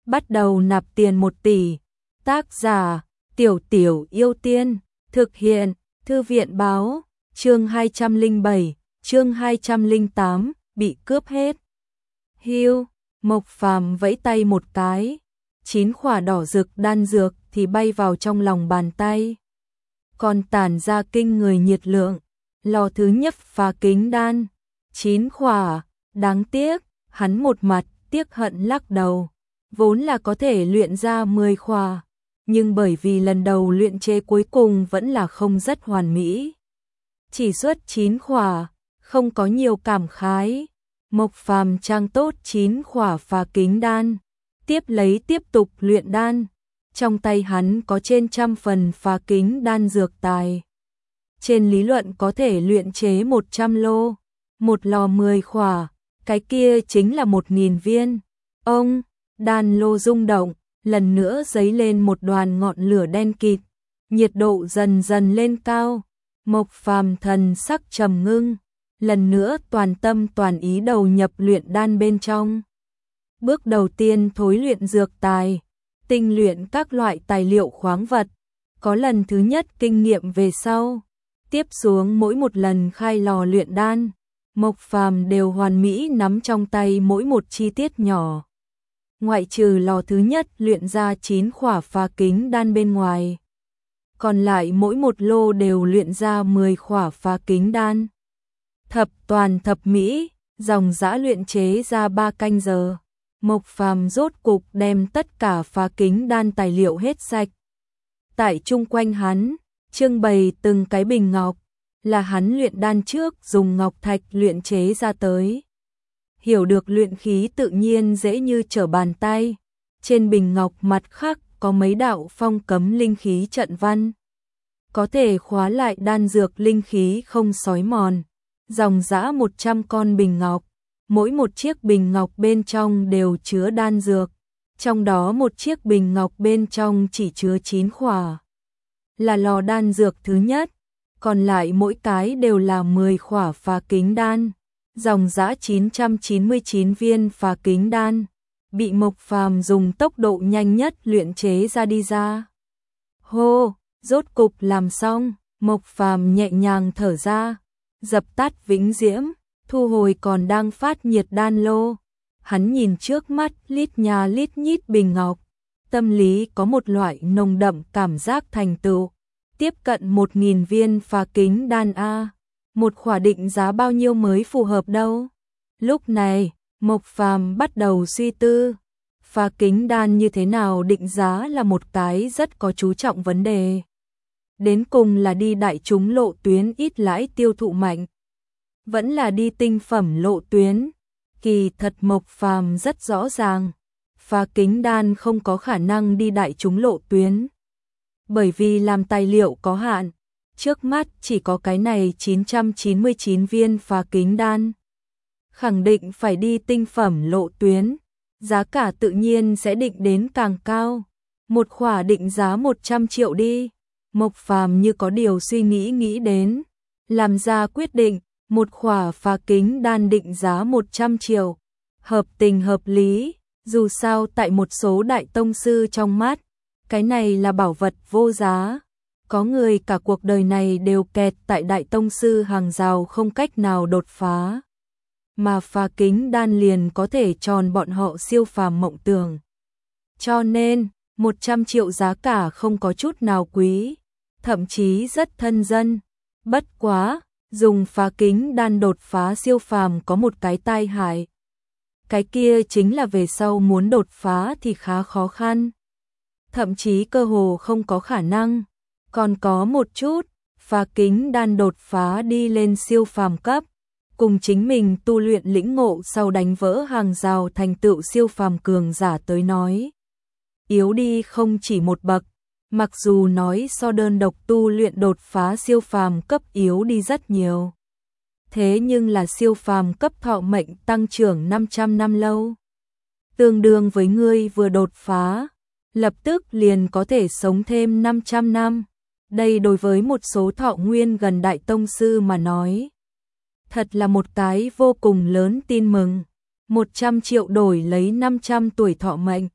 bắt đầu nạp tiền 1 tỷ. Tác giả, Tiểu Tiểu Yêu Tiên, thực hiện, Thư viện báo, chương 207, chương 208, bị cướp hết. Hưu, Mộc Phàm vẫy tay một cái, 9 khỏa đỏ rực đan dược thì bay vào trong lòng bàn tay. Còn tản ra kinh người nhiệt lượng, lò thứ nhất phá kính đan, 9 khỏa, đáng tiếc, hắn một mặt tiếc hận lắc đầu, vốn là có thể luyện ra 10 khỏa, nhưng bởi vì lần đầu luyện chế cuối cùng vẫn là không rất hoàn mỹ. Chỉ xuất 9 khỏa, không có nhiều cảm khái. Mộc Phàm trang tốt 9 khỏa phá kính đan, tiếp tục luyện đan. Trong tay hắn có trên 100 phần phá kính đan dược tài. Trên lý luận có thể luyện chế 100 lô, một lò 10 khỏa, cái kia chính là 1000 viên. Ông, đan lô rung động, lần nữa giấy lên một đoàn ngọn lửa đen kịt, nhiệt độ dần dần lên cao. Mộc Phàm thần sắc trầm ngưng, lần nữa toàn tâm toàn ý đầu nhập luyện đan bên trong. Bước đầu tiên thối luyện dược tài, tinh luyện các loại tài liệu khoáng vật, có lần thứ nhất kinh nghiệm về sau, tiếp xuống mỗi một lần khai lò luyện đan, Mộc Phàm đều hoàn mỹ nắm trong tay mỗi một chi tiết nhỏ. Ngoại trừ lò thứ nhất luyện ra 9 khỏa phá kính đan bên ngoài, còn lại mỗi một lô đều luyện ra 10 khỏa phá kính đan. Thập toàn thập mỹ, dòng dã luyện chế ra 3 canh giờ. Mộc Phàm rốt cục đem tất cả phá kính đan tài liệu hết sạch. Tại chung quanh hắn, trưng bày từng cái bình ngọc, là hắn luyện đan trước dùng ngọc thạch luyện chế ra tới. Hiểu được luyện khí tự nhiên dễ như trở bàn tay. Trên bình ngọc mặt khác có mấy đạo phong cấm linh khí trận văn, có thể khóa lại đan dược linh khí không xói mòn. Dòng dã 100 con bình ngọc, mỗi một chiếc bình ngọc bên trong đều chứa đan dược, trong đó một chiếc bình ngọc bên trong chỉ chứa 9 khỏa, là lò đan dược thứ nhất, còn lại mỗi cái đều là 10 khỏa phá kính đan, dòng dã 999 viên phá kính đan, bị Mộc Phàm dùng tốc độ nhanh nhất luyện chế ra đi ra. Hô, rốt cục làm xong, Mộc Phàm nhẹ nhàng thở ra, dập tắt vĩnh diễm, thu hồi còn đang phát nhiệt đan lô. Hắn nhìn trước mắt lít nhà lít nhít bình ngọc, tâm lý có một loại nồng đậm cảm giác thành tựu. Tiếp cận 1000 viên phá kính đan a, một khỏa định giá bao nhiêu mới phù hợp đâu? Lúc này, Mộc Phàm bắt đầu suy tư, phá kính đan như thế nào định giá là một cái rất có chú trọng vấn đề. Đến cùng là đi đại chúng lộ tuyến ít lãi tiêu thụ mạnh, vẫn là đi tinh phẩm lộ tuyến. Kỳ thật Mộc Phàm rất rõ ràng, phá kính đan không có khả năng đi đại chúng lộ tuyến, bởi vì làm tài liệu có hạn, trước mắt chỉ có cái này 999 viên phá kính đan. Khẳng định phải đi tinh phẩm lộ tuyến, giá cả tự nhiên sẽ định đến càng cao. Một khỏa định giá 100 triệu đi. Mộc Phàm như có điều suy nghĩ đến, làm ra quyết định, một khỏa phá kính đan định giá 100 triệu, hợp tình hợp lý, dù sao tại một số đại tông sư trong mắt, cái này là bảo vật vô giá. Có người cả cuộc đời này đều kẹt tại đại tông sư hàng rào không cách nào đột phá, mà phá kính đan liền có thể tròn bọn họ siêu phàm mộng tưởng. Cho nên, 100 triệu giá cả không có chút nào quý, thậm chí rất thân dân. Bất quá, dùng phá kính đan đột phá siêu phàm có một cái tai hại. Cái kia chính là về sau muốn đột phá thì khá khó khăn, thậm chí cơ hồ không có khả năng. Còn có một chút, phá kính đan đột phá đi lên siêu phàm cấp, cùng chính mình tu luyện lĩnh ngộ sau đánh vỡ hàng rào thành tựu siêu phàm cường giả tới nói, yếu đi không chỉ một bậc. Mặc dù nói so đơn độc tu luyện đột phá siêu phàm cấp yếu đi rất nhiều, thế nhưng là siêu phàm cấp thọ mệnh tăng trưởng 500 năm lâu, tương đương với ngươi vừa đột phá, lập tức liền có thể sống thêm 500 năm. Đây đối với một số thọ nguyên gần đại tông sư mà nói, thật là một cái vô cùng lớn tin mừng. 100 triệu đổi lấy 500 tuổi thọ mệnh,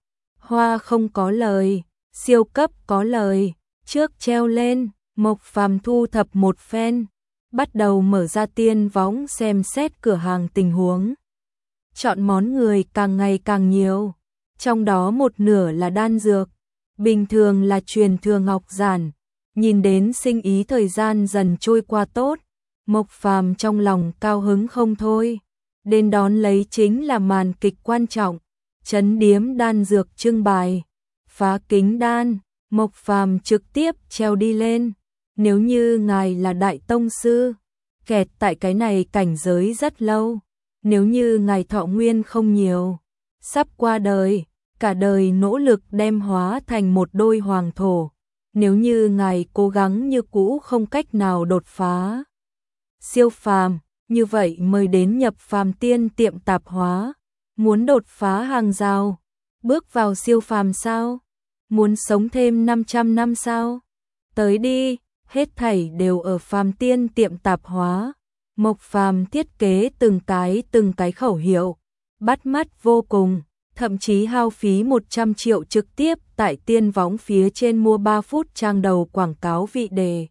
Hoa không có lời, siêu cấp có lời, trước treo lên, Mộc Phàm thu thập một phen, bắt đầu mở ra tiên võng xem xét cửa hàng tình huống. Chọn món người càng ngày càng nhiều, trong đó một nửa là đan dược, bình thường là truyền thừa ngọc giản. Nhìn đến sinh ý thời gian dần trôi qua tốt, Mộc Phàm trong lòng cao hứng không thôi. Đến đón lấy chính là màn kịch quan trọng, trấn điếm đan dược trưng bày, phá kính đan, Mộc Phàm trực tiếp treo đi lên. Nếu như ngài là đại tông sư, kẹt tại cái này cảnh giới rất lâu, nếu như ngài thọ nguyên không nhiều, sắp qua đời, cả đời nỗ lực đem hóa thành một đôi hoàng thổ, nếu như ngài cố gắng như cũ không cách nào đột phá siêu phàm, như vậy mời đến nhập phàm tiên tiệm tạp hóa. Muốn đột phá hàng rào, bước vào siêu phàm sao? Muốn sống thêm 500 năm sao? Tới đi, hết thảy đều ở phàm tiên tiệm tạp hóa. Mộc Phàm thiết kế từng cái khẩu hiệu, bắt mắt vô cùng, thậm chí hao phí 100 triệu trực tiếp tại tiên võng phía trên mua 3 phút trang đầu quảng cáo vị đề.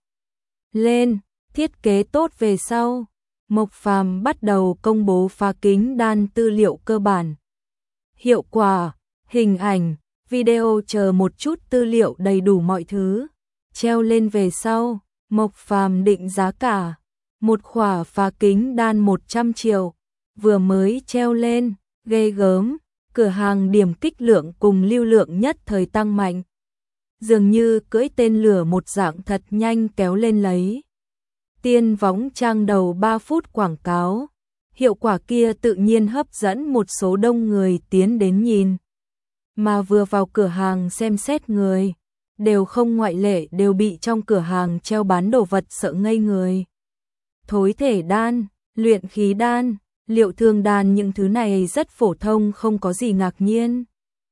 Lên, thiết kế tốt về sau, Mộc Phàm bắt đầu công bố phá kính đan tư liệu cơ bản. Hiệu quả, hình ảnh, video chờ một chút tư liệu đầy đủ mọi thứ. Treo lên về sau, Mộc Phàm định giá cả. Một khỏa phá kính đan 100 triệu, vừa mới treo lên, ghê gớm, cửa hàng điểm kích lượng cùng lưu lượng nhất thời tăng mạnh. Dường như cưỡi tên lửa một dạng thật nhanh kéo lên lấy. Tiên võng trang đầu 3 phút quảng cáo, hiệu quả kia tự nhiên hấp dẫn một số đông người tiến đến nhìn. Mà vừa vào cửa hàng xem xét người, đều không ngoại lệ đều bị trong cửa hàng treo bán đồ vật sợ ngây người. Thối thể đan, luyện khí đan, liệu thương đan, những thứ này rất phổ thông không có gì ngạc nhiên.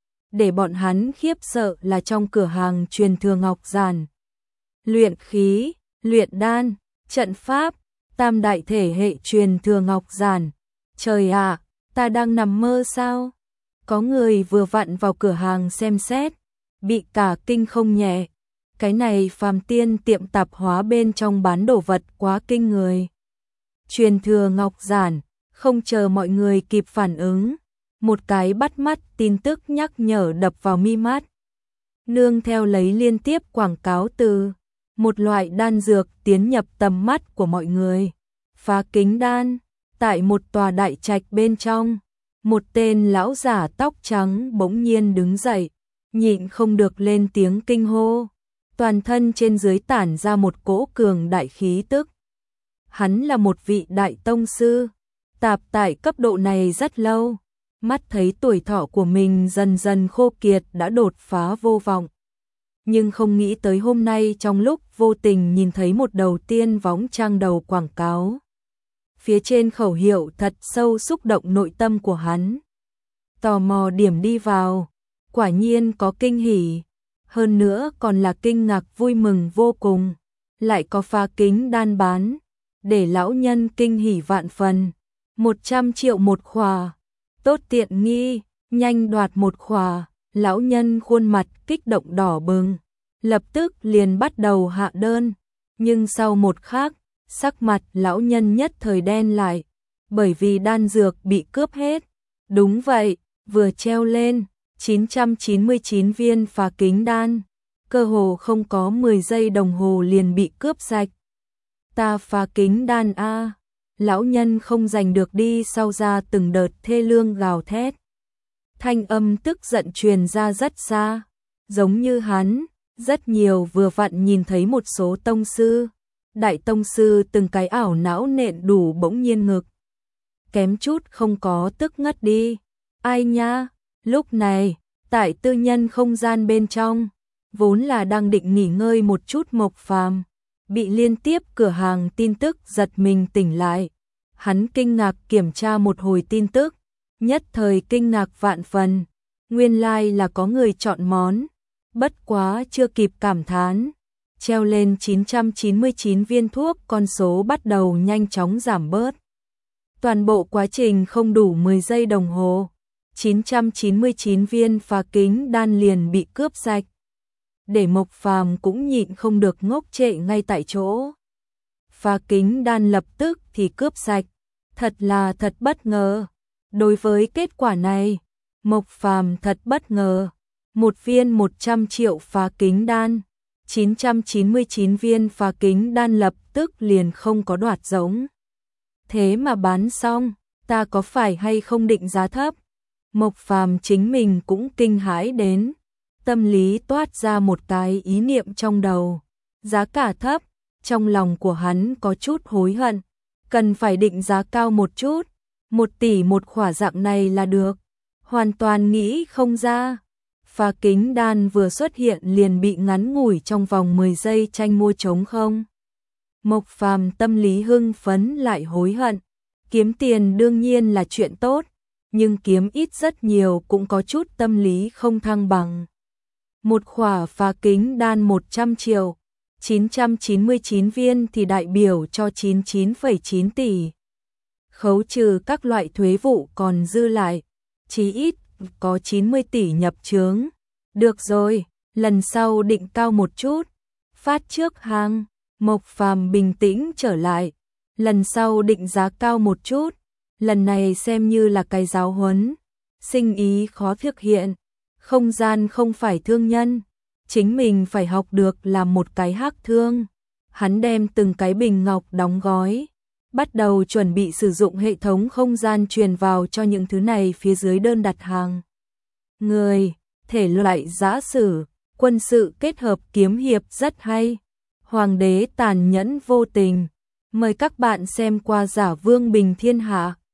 Để bọn hắn khiếp sợ là trong cửa hàng truyền thừa ngọc giản. Luyện khí, luyện đan, trận pháp, tam đại thể hệ truyền thừa ngọc giản. Trời ạ, ta đang nằm mơ sao? Có người vừa vặn vào cửa hàng xem xét, bị cả kinh không nhẹ. Cái này phàm tiên tiệm tạp hóa bên trong bán đồ vật quá kinh người. Truyền thừa ngọc giản, không chờ mọi người kịp phản ứng, một cái bắt mắt tin tức nhắc nhở đập vào mi mắt. Nương theo lấy liên tiếp quảng cáo từ một loại đan dược tiến nhập tầm mắt của mọi người. Phá kính đan, tại một tòa đại trạch bên trong, một tên lão giả tóc trắng bỗng nhiên đứng dậy, nhịn không được lên tiếng kinh hô. Toàn thân trên dưới tản ra một cỗ cường đại khí tức. Hắn là một vị đại tông sư, tạp tại cấp độ này rất lâu, mắt thấy tuổi thọ của mình dần dần khô kiệt đã đột phá vô vọng. Nhưng không nghĩ tới hôm nay trong lúc vô tình nhìn thấy một đầu tiên võng trang đầu quảng cáo. Phía trên khẩu hiệu thật sâu xúc động nội tâm của hắn. Tò mò điểm đi vào, quả nhiên có kinh hỉ, hơn nữa còn là kinh ngạc vui mừng vô cùng, lại có phá kính đan bán, để lão nhân kinh hỉ vạn phần. 100 triệu một khỏa, tốt tiện nghi, nhanh đoạt một khỏa. Lão nhân khuôn mặt kích động đỏ bừng, lập tức liền bắt đầu hạ đơn, nhưng sau một khắc, sắc mặt lão nhân nhất thời đen lại, bởi vì đan dược bị cướp hết. Đúng vậy, vừa treo lên, 999 viên phá kính đan, cơ hồ không có 10 giây đồng hồ liền bị cướp sạch. Ta phá kính đan a, lão nhân không giành được đi sau ra từng đợt thê lương gào thét. Thanh âm tức giận truyền ra rất xa, giống như hắn, rất nhiều vừa vặn nhìn thấy một số tông sư, đại tông sư từng cái ảo não nện đủ bỗng nhiên ngực. Kém chút không có tức ngất đi. Ai nha, lúc này, tại tư nhân không gian bên trong, vốn là đang định nghỉ ngơi một chút Mộc Phàm, bị liên tiếp cửa hàng tin tức giật mình tỉnh lại. Hắn kinh ngạc kiểm tra một hồi tin tức, nhất thời kinh ngạc vạn phần, nguyên lai là có người chọn món, bất quá chưa kịp cảm thán, treo lên 999 viên thuốc, con số bắt đầu nhanh chóng giảm bớt. Toàn bộ quá trình không đủ 10 giây đồng hồ, 999 viên phá kính đan liền bị cướp sạch. Để Mộc Phàm cũng nhịn không được ngốc trệ ngay tại chỗ. Phá kính đan lập tức thì cướp sạch, thật bất ngờ. Đối với kết quả này, Mộc Phàm thật bất ngờ. Một viên 100 triệu phá kính đan, 999 viên phá kính đan lập tức liền không có đoạt giống. Thế mà bán xong, ta có phải hay không định giá thấp? Mộc Phàm chính mình cũng kinh hãi đến, tâm lý toát ra một cái ý niệm trong đầu, giá cả thấp, trong lòng của hắn có chút hối hận, cần phải định giá cao một chút, 1 tỷ một khỏa dạng này là được, hoàn toàn nghĩ không ra. Phá kính đan vừa xuất hiện liền bị ngắn ngủi trong vòng 10 giây tranh mua trống không. Mộc Phàm tâm lý hưng phấn lại hối hận, kiếm tiền đương nhiên là chuyện tốt, nhưng kiếm ít rất nhiều cũng có chút tâm lý không thăng bằng. Một khỏa phá kính đan 100 triệu, 999 viên thì đại biểu cho 99,9 tỷ. Khấu trừ các loại thuế vụ còn dư lại, chí ít có 90 tỷ nhập chướng. Được rồi, lần sau định cao một chút, phát trước hàng. Mộc Phàm bình tĩnh trở lại, lần sau định giá cao một chút, lần này xem như là cái giáo huấn. Sinh ý khó thực hiện, không gian không phải thương nhân, chính mình phải học được làm một cái hắc thương. Hắn đem từng cái bình ngọc đóng gói, bắt đầu chuẩn bị sử dụng hệ thống không gian truyền vào cho những thứ này phía dưới đơn đặt hàng. Người, thể loại giã sử, quân sự kết hợp kiếm hiệp rất hay. Hoàng đế tàn nhẫn vô tình. Mời các bạn xem qua Giả Vương Bình Thiên Hạ.